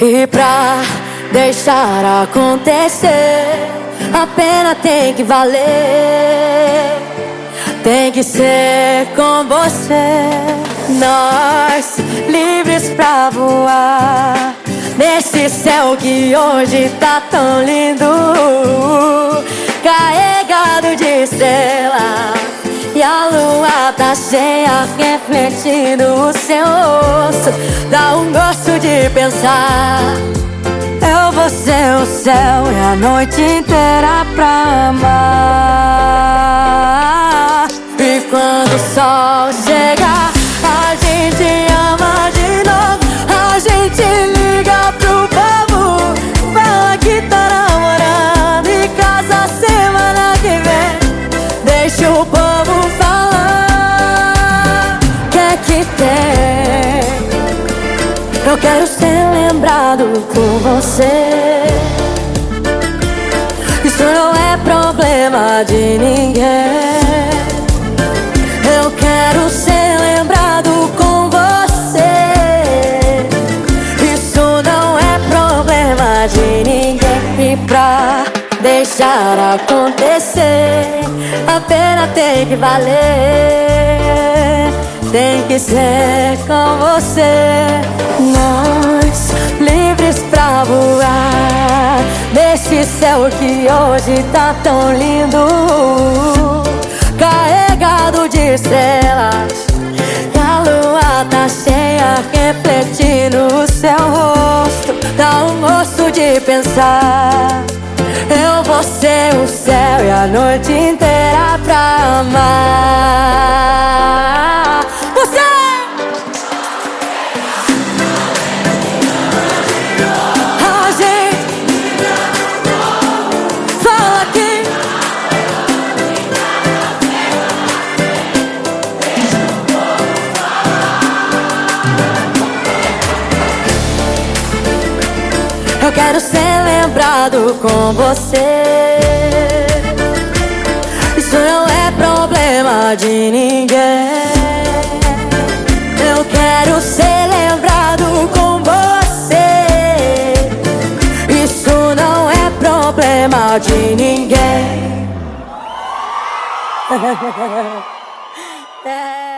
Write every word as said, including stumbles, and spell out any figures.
E pra deixar acontecer, a pena tem que valer. Tem que ser com você. Nós livres pra voar nesse céu que hoje tá tão lindo, carregado de estrelas, e a lua tá cheia, refletindo o seu rosto. Dá um gosto de pensar, eu vou ser o céu e a noite inteira pra amar. E quando o sol chegar, a gente ama de novo. A gente liga pro povo, fala que tá namorando e casa semana que vem. Deixa o povo falar, que é que tem? Eu quero ser lembrado por você. Isso não é problema de ninguém. Eu quero ser lembrado com você. Isso não é problema de ninguém. E pra deixar acontecer, a pena tem que valer. Tem que ser com você. Nós livres pra voar nesse céu que hoje tá tão lindo, carregado de estrelas, e a lua tá cheia, refletindo o seu rosto. Dá um gosto de pensar, eu vou ser o céu e a noite inteira pra amar você. A gente fala aqui, eu quero ser lembrado com você. Isso não é problema de ninguém. Eu quero ser lembrado com você. Isso não é problema de ninguém. É.